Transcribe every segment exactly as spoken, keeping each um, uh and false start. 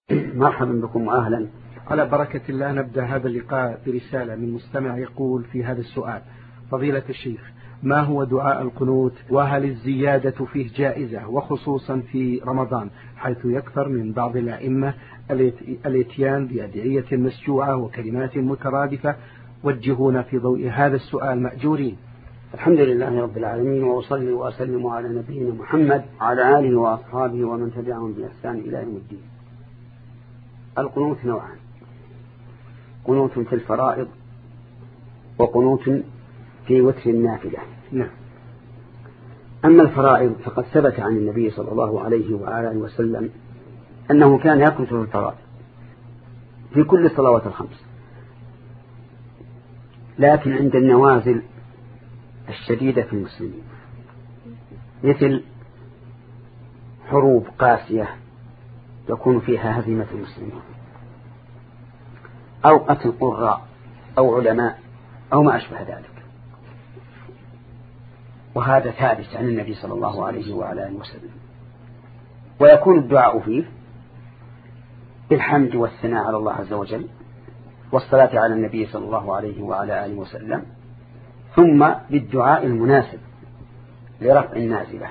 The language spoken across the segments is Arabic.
مرحبا بكم وأهلا. على بركة الله نبدأ هذا اللقاء برسالة من مستمع يقول في هذا السؤال: فضيلة الشيخ، ما هو دعاء القنوت؟ وهل الزيادة فيه جائزة، وخصوصا في رمضان حيث يكثر من بعض الأئمة الاتيان بأدعية مسجوعة وكلمات مترادفة؟ وجهونا في ضوء هذا السؤال مأجورين. الحمد لله رب العالمين، وأصلي وأسلم على نبينا محمد وعلى آله وأصحابه ومن تبعهم بإحسان إلى يوم الدين. القنوت نوعان: قنوت في الفرائض وقنوت في وتر النافلة. نعم. أما الفرائض فقد ثبت عن النبي صلى الله عليه وآله وسلم أنه كان يقنت في الفرائض في كل الصلوات الخمس، لكن عند النوازل الشديدة في المسلمين مثل حروب قاسية يكون فيها هزيمة المسلمين أو قتل قراء أو علماء أو ما أشبه ذلك، وهذا ثابت عن النبي صلى الله عليه وعلى آله وسلم. ويكون الدعاء فيه بالحمد والثناء على الله عز وجل والصلاة على النبي صلى الله عليه وعلى آله وسلم، ثم بالدعاء المناسب لرفع النازلة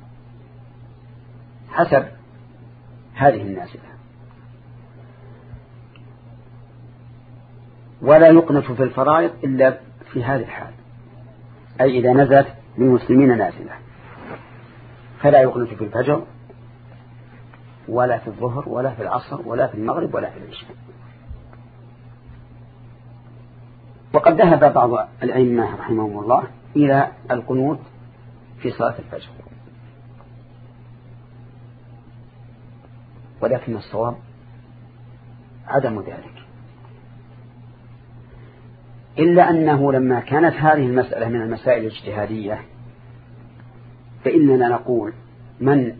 حسب هذه النازلة. ولا يقنت في الفرائض إلا في هذه الحال، أي إذا نزلت للمسلمين نازلة، فلا يقنت في الفجر ولا في الظهر ولا في العصر ولا في المغرب ولا في العشاء. وقد ذهب بعض الأئمة رحمهم الله إلى القنوت في صلاة الفجر، ولكن الصواب عدم ذلك، إلا أنه لما كانت هذه المسألة من المسائل الاجتهادية فإننا نقول من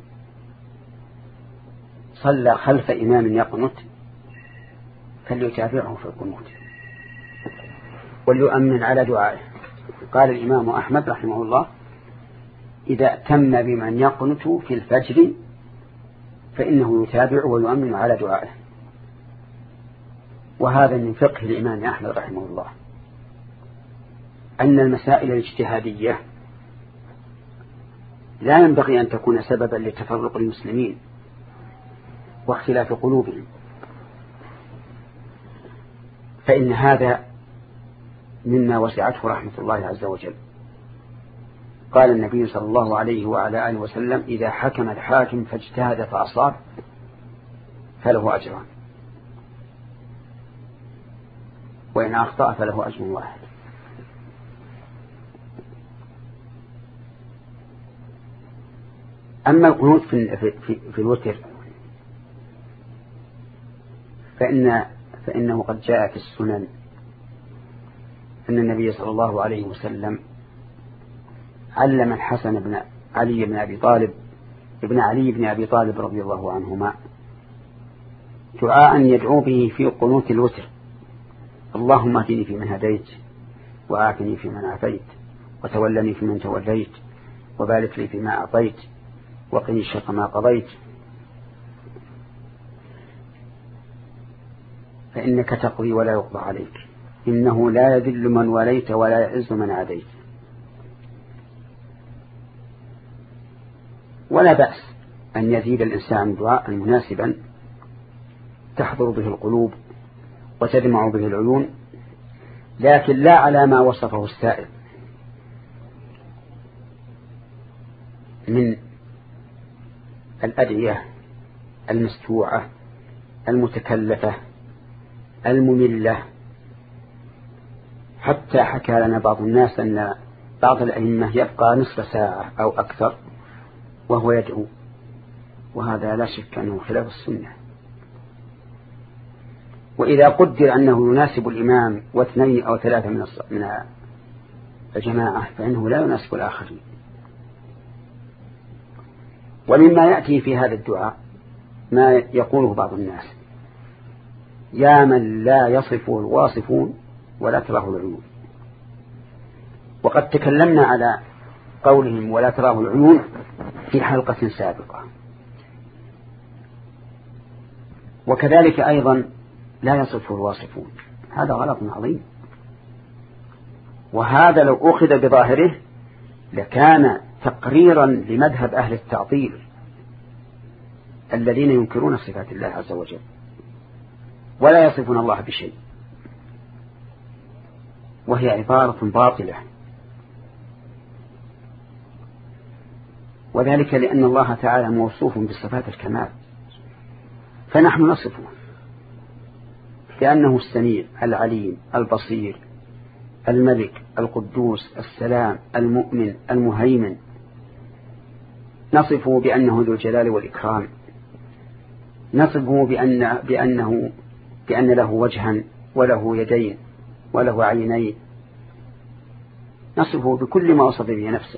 صلى خلف إمام يقنت فليتابعه في القنوت وليؤمن على دعائه. قال الإمام أحمد رحمه الله: إذا تم بمن يقنت في الفجر فإنه يتابع ويؤمن على دعائه. وهذا من فقه الإمام أحمد رحمه الله، أن المسائل الاجتهادية لا ينبغي أن تكون سببا لتفرق المسلمين واختلاف قلوبهم، فإن هذا مما وسعته رحمة الله عز وجل. قال النبي صلى الله عليه وعلى آله وسلم: إذا حكم الحاكم فاجتهد فأصاب فله أجران، وإن أخطأ فله أجر واحد. أما القنوت في, في, في, في الوتر فإن فإنه قد جاء في السنن أن النبي صلى الله عليه وسلم علم الحسن بن علي بن أبي طالب ابن علي بن أبي طالب رضي الله عنهما دعاء يدعو به في قنوت الوتر: اللهم اهدني فيمن هديت، وآتني فيمن عافيت، وتولني فيمن توليت، وبارك لي فيما أعطيت، وقني شر ما قضيت، فإنك تقضي ولا يقضى عليك، إنه لا يذل من وليت ولا يعز من عاديت. ولا بأس أن يزيد الإنسان دعاء مناسبا تحضر به القلوب وتدمع به العيون، لكن لا على ما وصفه السائل من الأدعية المستوعة المتكلفة المملة. حتى حكى لنا بعض الناس أن بعض الأئمة يبقى نصف ساعة أو أكثر وهو يدعو، وهذا لا شك أنه خلاف السنة. وإذا قدر أنه يناسب الإمام واثنين أو ثلاثة من الجماعة فإنه لا يناسب الآخرين. ولما يأتي في هذا الدعاء ما يقوله بعض الناس: يا من لا يصفه الواصفون ولا تراه العيون. وقد تكلمنا على قولهم ولا تراه العيون في حلقة سابقة. وكذلك أيضا لا يصفه الواصفون، هذا غلط عظيم. وهذا لو أخذ بظاهره لكان تقريرا لمذهب أهل التعطيل الذين ينكرون صفات الله عز وجل ولا يصفون الله بشيء، وهي عبارة باطلة. وذلك لأن الله تعالى موصوف بصفات الكمال، فنحن نصفه لأنه السميع العليم البصير الملك القدوس السلام المؤمن المهيمن، نصفه بأنه ذو الجلال والإكرام، نصفه بأن بأنه بأن له وجها وله يدين وله عينين، نصفه بكل ما وصف به نفسه.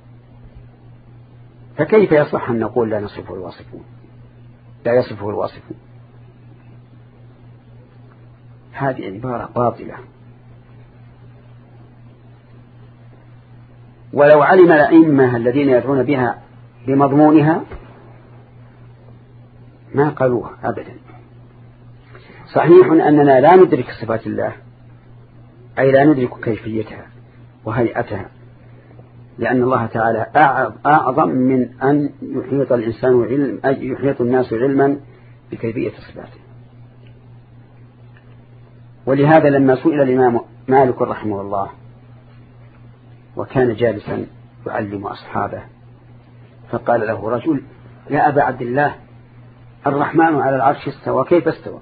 فكيف يصح أن نقول لا نصفه الواصفون لا يصفه الواصفون؟ هذه عبارة باطلة. ولو علم الأئمة الذين يدعون بها بمضمونها ما قالوها أبدا. صحيح أننا لا ندرك صفات الله، أي لا ندرك كيفيتها وهيئتها، لأن الله تعالى أعظم من أن يحيط الإنسان علم يحيط الناس علما بكيفية صفاته. ولهذا لما سئل الإمام مالك رحمه الله وكان جالسا يعلم أصحابه فقال له رجل: يا أبا عبد الله، الرحمن على العرش استوى، كيف استوى؟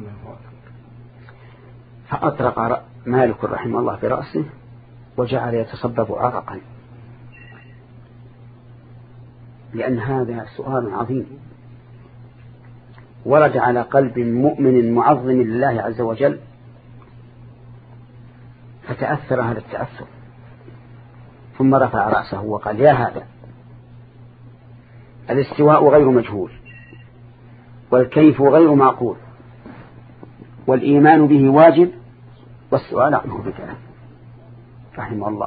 فأطرق مالك رحمه الله في رأسه وجعل يتصبب عرقا، لأن هذا سؤال عظيم ورد على قلب مؤمن معظم لله عز وجل، فتأثر هذا التأثر، ثم رفع رأسه وقال: يا هذا، الاستواء غير مجهول، والكيف غير معقول، والإيمان به واجب، والسؤال عنه بدعة. رحمه الله.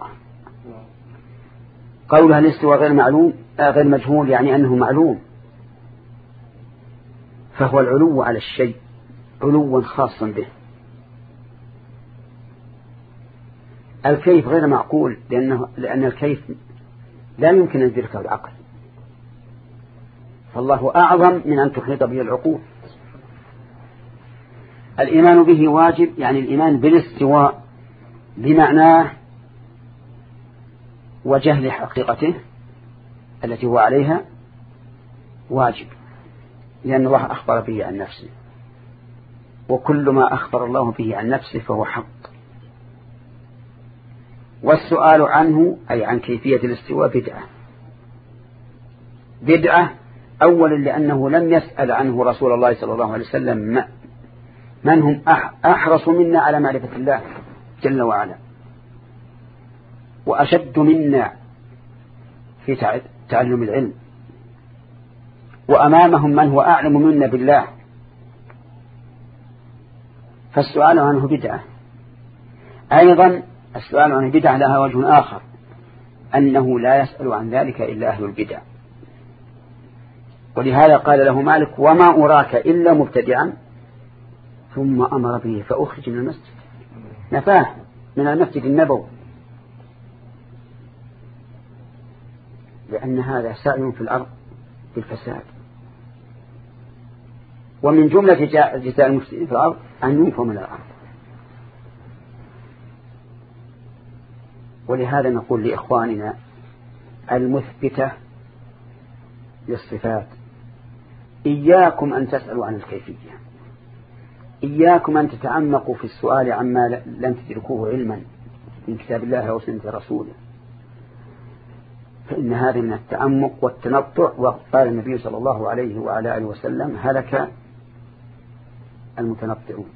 قولها الاستواء غير معلوم غير مجهول يعني أنه معلوم، فهو العلو على الشيء علوا خاصا به. الكيف غير معقول لأنه لأن الكيف لا يمكن أن يدركه العقل، فالله أعظم من أن تحيط به العقول. الإيمان به واجب يعني الإيمان بالاستواء بمعناه وجهل حقيقته التي هو عليها واجب، لأن الله أخبر به عن نفسه، وكل ما أخبر الله به عن نفسه فهو حق. والسؤال عنه أي عن كيفية الاستواء بدعة. بدعة أولا لأنه لم يسأل عنه رسول الله صلى الله عليه وسلم من هم أحرص منا على معرفة الله جل وعلا، وأشد منا في تعلم العلم، وأمامهم من هو أعلم منا بالله، فالسؤال عنه بدعة. أيضا السؤال عنه بدعة لها وجه آخر، أنه لا يسأل عن ذلك إلا أهل البدع، ولهذا قال له مالك: وما أراك إلا مبتدعا، ثم أمر به فأخرج من المسجد، نفاه من المسجد النبوي، لأن هذا سعي في الأرض بالفساد، ومن جملة جزاء المفسدين في الأرض أن ينفوا من الأرض. ولهذا نقول لإخواننا المثبتة للصفات: إياكم أن تسألوا عن الكيفية، إياكم أن تتعمقوا في السؤال عما لم تدركوه علما من كتاب الله وسنة رسوله، فإن هذا من التعمق والتنطع. وقال النبي صلى الله عليه وعلى آله وسلم: هلك المتنطعون.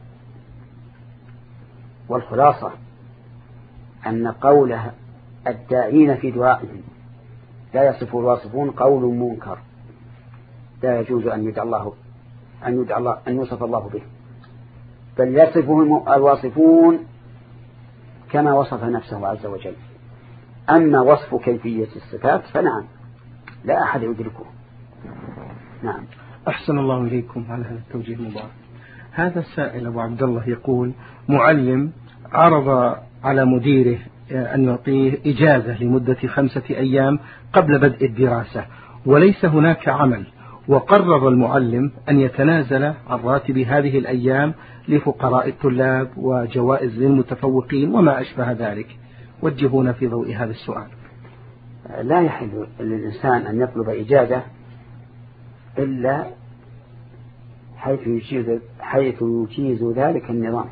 والخلاصة أن قوله الداعين في دعائهم لا يصف الواصفون قول منكر، لا يجوز أن يدعى الله أن يدعى الله أن يوصف الله به، بل يصفه الواصفون كما وصف نفسه عز وجل. أما وصف كيفية الصفات فنعم لا أحد يدركه. نعم. أحسن الله إليكم على هذا التوجيه المبارك. هذا السائل أبو عبد الله يقول: معلم عرض على مديره أن يعطيه إجازة لمدة خمسة أيام قبل بدء الدراسة، وليس هناك عمل، وقرر المعلم أن يتنازل عن راتب هذه الأيام لفقراء الطلاب وجوائز للمتفوقين وما أشبه ذلك. وجهونا في ضوء هذا السؤال. لا يحل للإنسان أن يطلب إجازة إلا حيث يجيز, حيث يجيز ذلك النظام،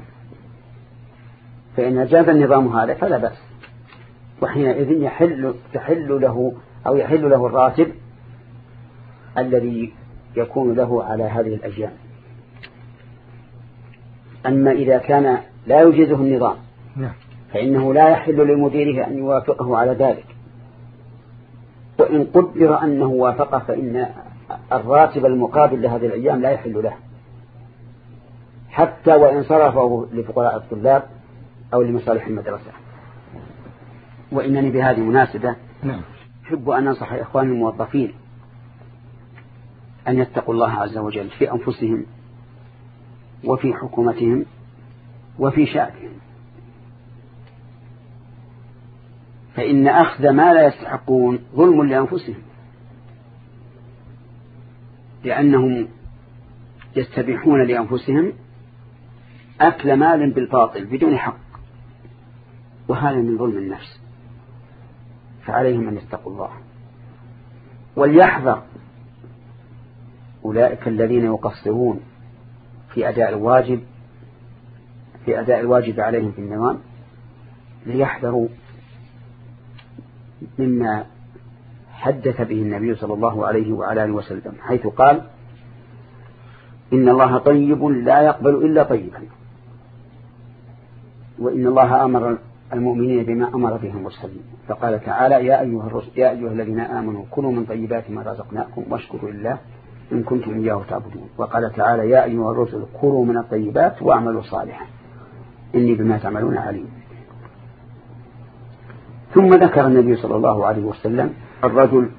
فإن جاز النظام هذا فلا بأس، وحينئذ يحل تحل له أو يحل له الراتب الذي يكون له على هذه الأيام. أما إذا كان لا يجيزه النظام فإنه لا يحل لمديره أن يوافقه على ذلك، وإن قدر أنه وافقه فإن الراتب المقابل لهذه الأيام لا يحل له، حتى وإن صرفه لفقراء الطلاب أو لمصالح المدرسة. وإنني بهذه المناسبة أحب أن أنصح إخواني الموظفين أن يتقوا الله عز وجل في أنفسهم وفي حكومتهم وفي شعبهم، فإن أخذ ما لا يستحقون ظلم لأنفسهم، لأنهم يستبيحون لأنفسهم أكل مال بالباطل بدون حق، وهذا من ظلم النفس. فعليهم أن يتقوا الله وليحذر أولئك الذين يقصرون في أداء الواجب في أداء الواجب عليهم في النظام، ليحذروا مما حدث به النبي صلى الله عليه وعلى آله وسلم، حيث قال: إن الله طيب لا يقبل إلا طيبا، وإن الله أمر المؤمنين بما أمر به المرسلين، فقال تعالى: يا أيها الرسل يا أيها الذين آمنوا كلوا من طيبات ما رزقناكم واشكروا لله إن كنتم إياه تعبدون. وقال تعالى: يا أيها الرسل كلوا من الطيبات واعملوا صالحا إني بما تعملون عليم. ثم ذكر النبي صلى الله عليه وسلم الرجل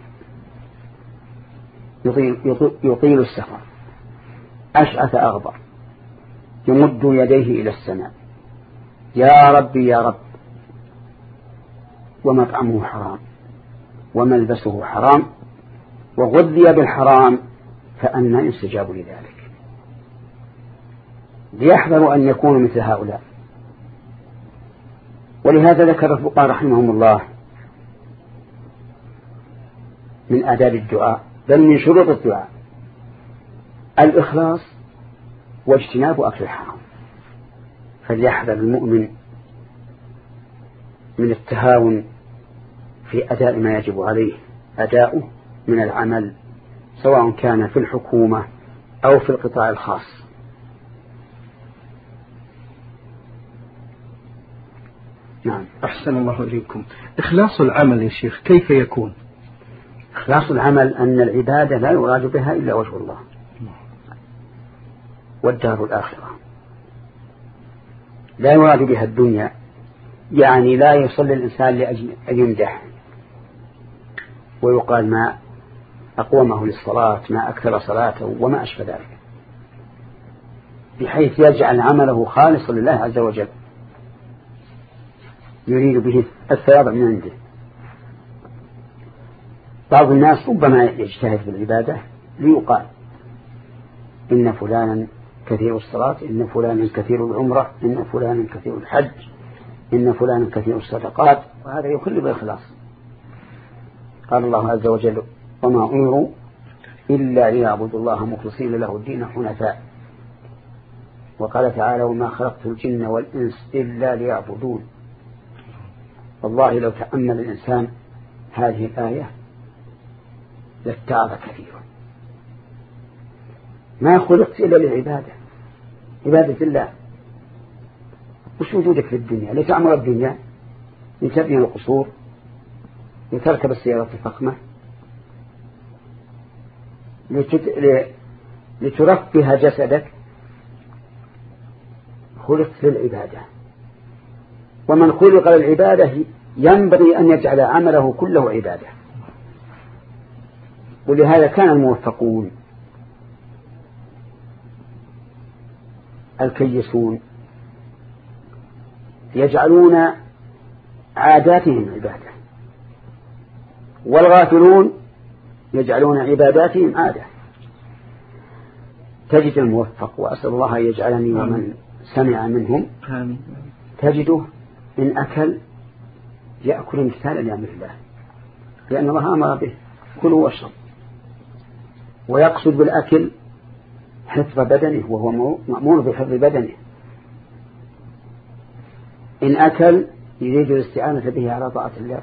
يطيل, يطيل السفر أشعث أغبر يمد يديه إلى السماء: يا ربي يا رب، ومطعمه حرام وملبسه حرام وغذي بالحرام، فأنى يستجاب لذلك. ليحذروا أن يكونوا مثل هؤلاء. ولهذا ذكر الفقهاء رحمهم الله من آداب الدعاء، بل من شروط الدعاء، الإخلاص واجتناب أكل الحرام. فليحذر المؤمن من التهاون في أداء ما يجب عليه أداؤه من العمل، سواء كان في الحكومة أو في القطاع الخاص. نعم. أحسن الله إليكم. إخلاص العمل يا شيخ كيف يكون؟ إخلاص العمل أن العبادة لا يراد بها إلا وجه الله والدار الآخرة، لا يراد بها الدنيا، يعني لا يصلي الإنسان لأجل أن يمدح ويقال ما أقومه للصلاة، ما أكثر صلاته وما أشبه ذلك، بحيث يجعل عمله خالصا لله عز وجل يريد به الثواب من عنده. بعض الناس ربما يجتهد في العبادة ليقال إن فلانا كثير الصلاة، إن فلانا كثير العمرة، إن فلانا كثير الحج، إن فلانا كثير الصدقات، وهذا يخل بالإخلاص. قال الله عز وجل: وما أمروا إلا ليعبدوا الله مخلصين له الدين حنفاء. وقال تعالى: وما خلقت الجن والإنس إلا ليعبدون. والله لو تأمل الإنسان هذه الآية لاتعظ كثيرا. ما خلقت إلا للعبادة، عبادة الله. وش وجودك في الدنيا؟ لتعمر الدنيا، لتبني القصور، لتركب السيارة الفخمة، لتت... لترفه جسدك. خلقت للعبادة، ومن خلق للعبادة ينبغي أن يجعل عمله كله عبادة. ولهذا كان الموفقون الكيسون يجعلون عاداتهم عبادة، والغافلون يجعلون عباداتهم عادة. تجد الموفق، وأسأل الله أن يجعلني ومن سمع منهم، تجده إن أكل يأكل امتثالا لأمر الله، لأن الله أمر به كلوا واشرب، ويقصد بالأكل حفظ بدنه، وهو مأمور بحفظ بدنه. إن أكل يريد الاستعانة به على طاعة الله،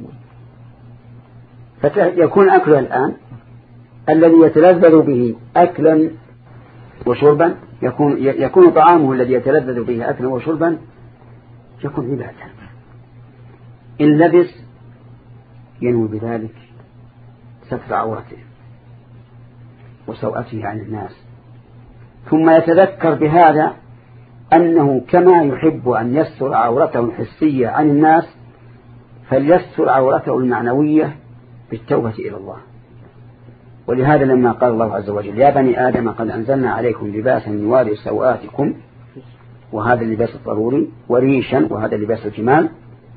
فيكون أكله الآن الذي يتلذذ به أكلا وشربا، يكون يكون طعامه الذي يتلذذ به أكلا وشربا يكون عبادة. إن لبس ينوي بذلك ستر عورته وسوءته عن الناس، ثم يتذكر بهذا أنه كما يحب أن يستر عورته الحسية عن الناس فليستر عورته المعنوية بالتوبة إلى الله. ولهذا لما قال الله عز وجل يا بني آدم قد أنزلنا عليكم لباسا يواري سوآتكم، وهذا اللباس الضروري، وريشا وهذا لباس الجمال،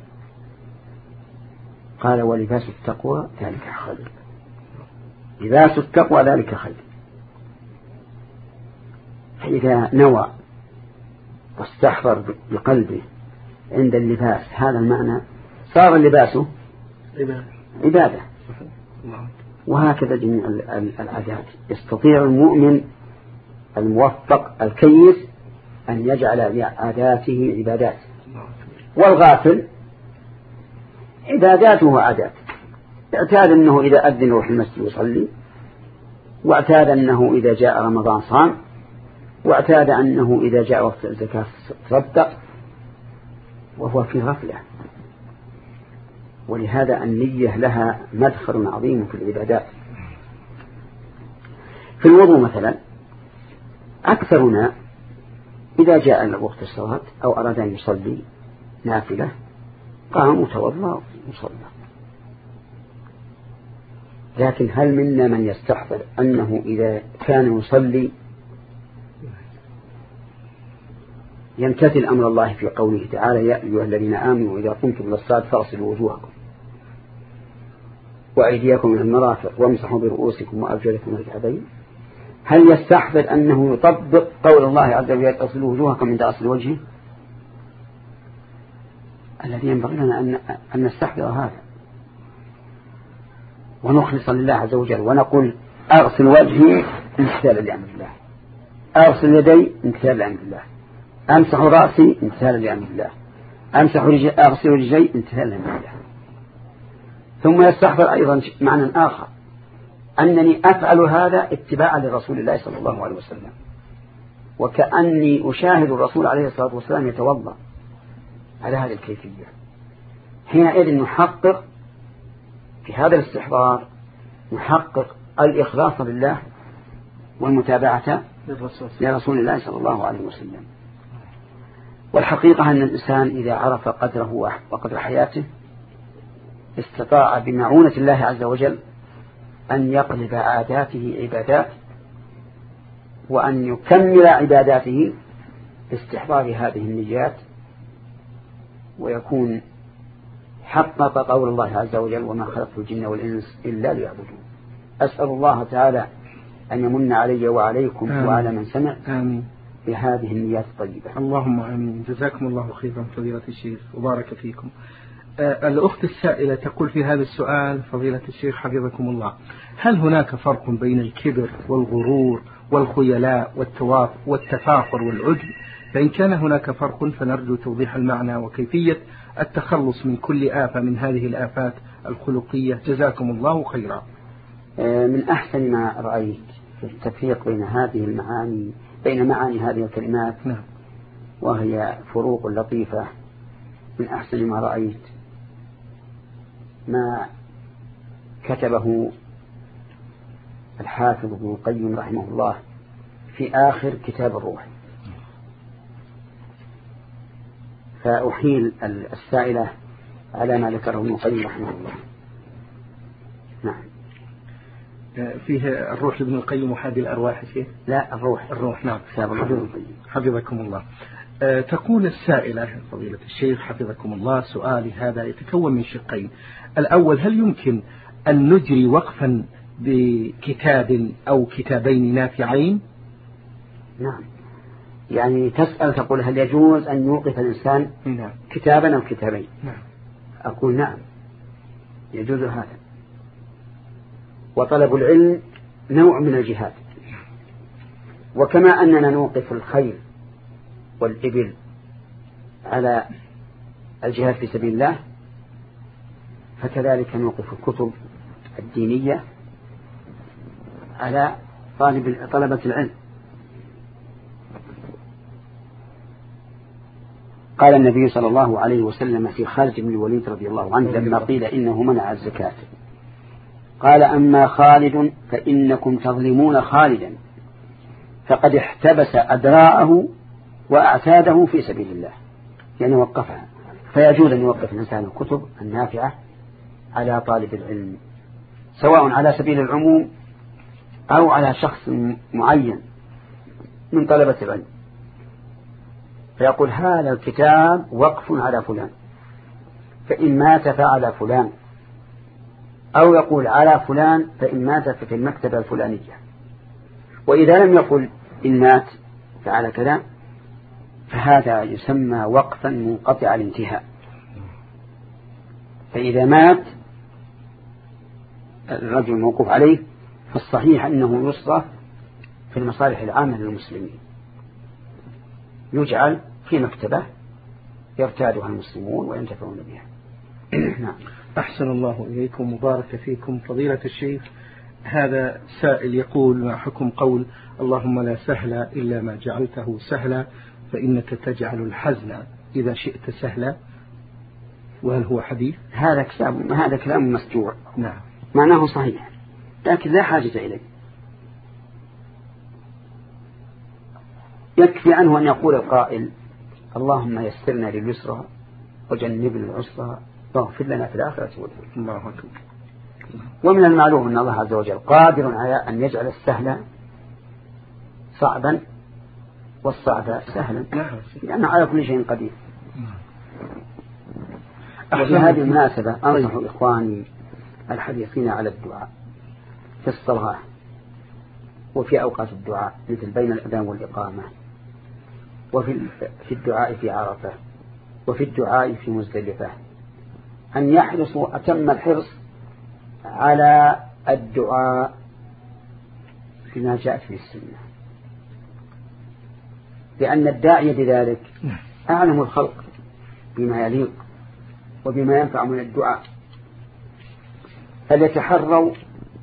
قال ولباس التقوى ذلك خير. لباس التقوى ذلك خير. فإذا نوى واستحضر بقلبه عند اللباس هذا المعنى صار اللباس عبادة. وهكذا جميع العادات. يستطيع المؤمن الموفق الكيس أن يجعل عاداته عبادات، والغافل عباداته عادات. اعتاد أنه إذا أذن يروح المسجد يصلي، واعتاد أنه إذا جاء رمضان صام، واعتاد أنه إذا جاء وقت الزكاة تصدق، وهو في غفلة. ولهذا النية لها مدخل عظيم في العبادات. في الوضوء مثلا أكثرنا إذا جاء وقت الصلاة أو أراد أن يصلي نافلة قام وتوضأ وصلى. لكن هل منا من يستحضر أنه إذا كان يصلي يمتثل أمر الله في قوله تعالى يا أيها الذين آمنوا إذا قمتم إلى الصلاة فاغسلوا وجوهكم وأيديكم إلى المرافق وامسحوا برؤوسكم وأرجلكم إلى الكعبين؟ هل يستحضر أنه يطبق قول الله عز وجل اغسلوا وجوهكم من غسل وجهه؟ الذي ينبغي لنا أن نستحضر هذا ونخلص لله عز وجل ونقول أغسل وجهي امتثالا لأمر الله، أغسل يدي امتثالا لأمر الله، أمسح رأسي امتثالا لأمر الله، أمسح رجلي أغسل رجلي امتثالا لأمر الله. ثم يستحضر أيضا معنى آخر أنني أفعل هذا اتباعا لرسول الله صلى الله عليه وسلم، وكأني أشاهد الرسول عليه الصلاة والسلام يتوضأ على هذه الكيفية. حينئذ نحقق في هذا الاستحضار نحقق الإخلاص لله والمتابعة لرسول الله صلى الله عليه وسلم. والحقيقة أن الإنسان إذا عرف قدره وقدر حياته استطاع بمعونة الله عز وجل أن يقلب عاداته عبادات، وأن يكمل عباداته باستحضار هذه النيات، ويكون حقق قول الله عز وجل وما خلقت الجن والإنس إلا ليعبدون. أسأل الله تعالى أن يمن علي وعليكم آمين. وعلى من سمع آمين. بهذه النيات الطيبة. اللهم آمين. جزاكم الله خيرا فضيلة الشيخ وبارك فيكم. آه الأخت السائلة تقول في هذا السؤال فضيلة الشيخ حفظكم الله، هل هناك فرق بين الكبر والغرور والخيلاء والتواف والتفاخر والعجب؟ فإن كان هناك فرق فنرجو توضيح المعنى وكيفية التخلص من كل آفة من هذه الآفات الخلقية. جزاكم الله خيرا. من أحسن ما رأيت في التفريق بين هذه المعاني بين معاني هذه الكلمات نعم. وهي فروق لطيفة. من أحسن ما رأيت ما كتبه الحافظ ابن القيم رحمه الله في آخر كتاب الروح. فأحيل السائلة على ما ذكره ابن القيم رحمه الله. نعم. فيه الروح لابن القيم وحادي الأرواح شيء؟ لا الروح الروح نعم كتاب الروح. حفظكم الله. أه تقول السائلة فضيلة الشيخ حفظكم الله، سؤالي هذا يتكون من شقين. الأول، هل يمكن أن نجري وقفا بكتاب أو كتابين نافعين؟ نعم، يعني تسأل تقول هل يجوز أن يوقف الإنسان نعم. كتابا أو كتابين؟ نعم. أقول نعم، يجوز هذا. وطلب العلم نوع من الجهاد، وكما أننا نوقف الخيل والإبل على الجهاد في سبيل الله، فكذلك نوقف الكتب الدينية على طالب طلبة العلم. قال النبي صلى الله عليه وسلم في خالد بن الوليد رضي الله عنه لما قيل إنه منع الزكاة، قال: أما خالد فإنكم تظلمون خالدا فقد احتبس أدراعه وأعتاده في سبيل الله، يعني وقفها. فيجوز أن يوقف الإنسان الكتب النافعة على طالب العلم، سواء على سبيل العموم أو على شخص معين من طلبة العلم، فيقول: هذا الكتاب وقف على فلان، فإن مات فعلى فلان، أو يقول على فلان فإن مات في المكتبة الفلانية. وإذا لم يقل إن مات فعلى كذا، فهذا يسمى وقفا منقطع الانتهاء. فإذا مات الرجل الموقوف عليه فالصحيح أنه يصرف في المصالح العامة للمسلمين، يجعل في مكتبة يرتادها المسلمون وينتفعون بها. نعم. أحسن الله إليكم، مبارك فيكم فضيلة الشيخ. هذا سائل يقول: ما حكم قول اللهم لا سهل إلا ما جعلته سهلا فإنك تجعل الحزن إذا شئت سهلا؟ وهل هو حديث؟ هذا كلام هذا كلام مسجوع. نعم. معناه صحيح لكن لا حاجة إليه. يكفي عنه أن يقول القائل: اللهم يسرنا لليسرى وجنبنا العسرى واغفر لنا في الآخرة والأولى. الله أكبر. ومن المعلوم أن الله عز وجل قادر على أن يجعل السهل صعبا والصعب سهلا، لأنه على كل شيء قدير. وفي هذه المناسبة أنصح إخواني الحريصين على الدعاء في الصلاة وفي أوقات الدعاء، مثل بين الأذان والإقامة، وفي في الدعاء في عرفة، وفي الدعاء في مزدلفة، أن يحرصوا أتم الحرص على الدعاء بما جاءت في السنة، لأن الداعي بذلك أعلم الخلق بما يليق وبما ينفع من الدعاء، فليتحروا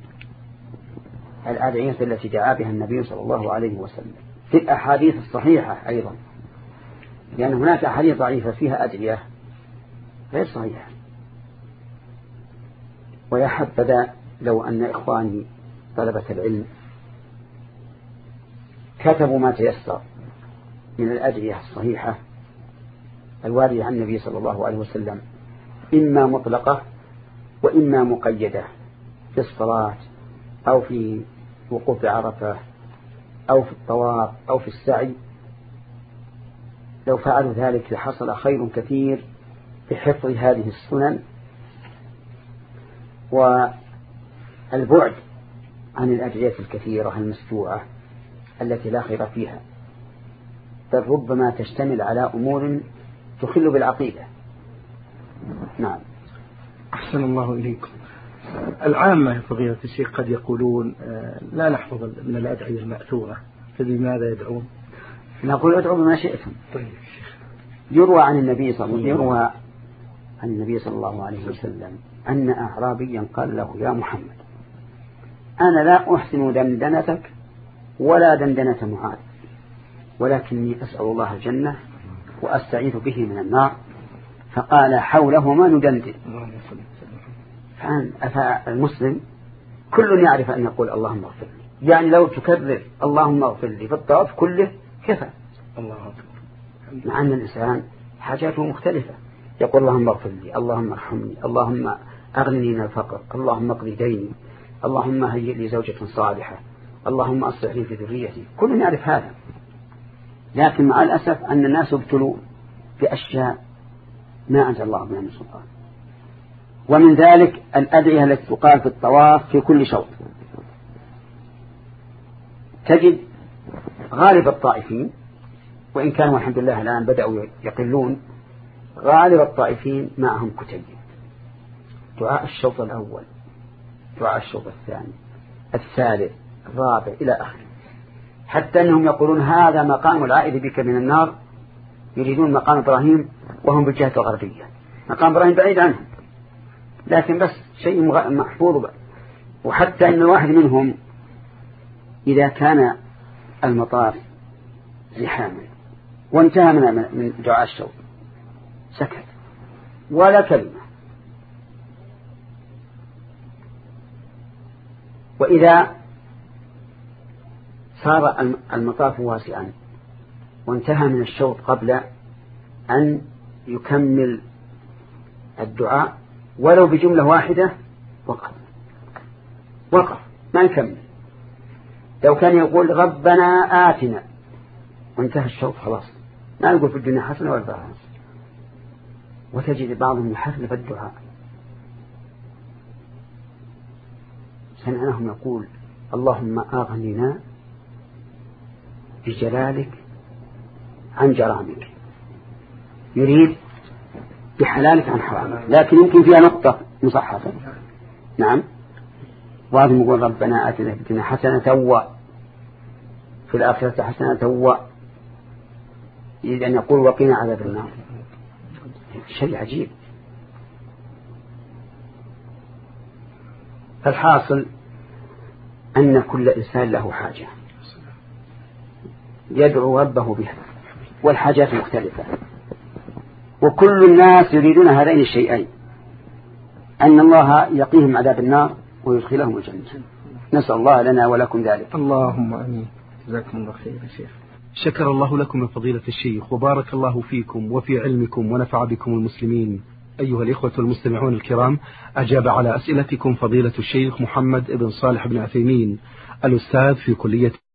الأدعية التي دعا بها النبي صلى الله عليه وسلم في الأحاديث الصحيحة أيضا، لأن هناك أحاديث ضعيفة فيها أدعية غير صحيحة. ويا حبذا لو أن إخواني طلبة العلم كتبوا ما تيسر من الأدعية الصحيحة الواردة عن النبي صلى الله عليه وسلم، إما مطلقة وإما مقيدة في الصلاة أو في وقوف عرفة أو في الطواف أو في السعي. لو فعلوا ذلك لحصل خير كثير بحفظ هذه السنن والبعد عن الأدعية الكثيرة المسجوعة التي لا خير فيها، بل ربما تشتمل على أمور تخل بالعقيدة. نعم. أحسن الله إليكم. العامة فضيلة الشيخ قد يقولون لا نحفظ من الأدعية المأثورة، فلماذا يدعون؟ نقول ادعوا بما شئتم. طيب. يروى عن النبي صلى الله يروى عن النبي صلى الله عليه وسلم أن أعرابيا قال له: يا محمد، أنا لا أحسن دندنتك ولا دندنة معاذ، ولكني أسأل الله الجنة وأستعيذ به من النار. فقال: حولهما ندندن. فالمسلم كل يعرف أن يقول اللهم اغفر لي، يعني لو تكرر اللهم اغفر لي في الطواف كله كفى. الله أكبر. مع أن الإنسان حاجاته مختلفة، يقول اللهم اغفر لي، اللهم ارحمني، اللهم أغنني من الفقر، اللهم اقضي ديني، اللهم هيئ لي زوجة صالحة، اللهم أصلح لي في ذريتي. كل يعرف هذا، لكن مع الأسف أن الناس ابتلوا بأشياء ما أنزل الله بها من سلطان. ومن ذلك الأدعية التي تقال في الطواف في كل شوط. تجد غالب الطائفين، وإن كانوا الحمد لله الآن بدأوا يقلون، غالب الطائفين معهم كتيب دعاء الشوط الأول، دعاء الشوط الثاني، الثالث، الرابع إلى آخره، حتى أنهم يقولون هذا مقام العائد بك من النار، يريدون مقام إبراهيم وهم بالجهة الغربية. مقام إبراهيم بعيد عنهم، لكن بس شيء محفوظ. وحتى أن الواحد منهم إذا كان المطاف زحاما وانتهى من دعاء الشوط سكت ولا كلمة. وإذا صار المطاف واسعا وانتهى من الشوط قبل أن يكمل الدعاء ولو بجملة واحدة وقف وقف ما يكمل. لو كان يقول ربنا آتنا وانتهى الشوط خلاص، ما يقول في الدنيا حسنة ولا حسنة. وتجد بعضهم يحرف الدعاء. سمعناهم يقول اللهم أغننا بجلالك عن جرامك، يريد بحلالك عن حرامك، لكن يمكن فيها نقطة مصحفة. نعم. بعضهم يقول ربنا آتنا في الدنيا حسنة وفي الآخرة حسنة و يريد أن يقول وقنا عذاب النار. شيء عجيب. الحاصل أن كل إنسان له حاجة يدعو ربه بها، والحاجات مختلفة، وكل الناس يريدون هذين الشيئين، أن الله يقيهم عذاب النار ويدخلهم الجنة. نسأل الله لنا ولكم ذلك. اللهم آمين. جزاكم الله خير يا شيخ. شكر الله لكم يا فضيلة الشيخ، وبارك الله فيكم وفي علمكم ونفع بكم المسلمين. أيها الإخوة المستمعون الكرام، أجاب على أسئلتكم فضيلة الشيخ محمد بن صالح بن عثيمين، الأستاذ في كلية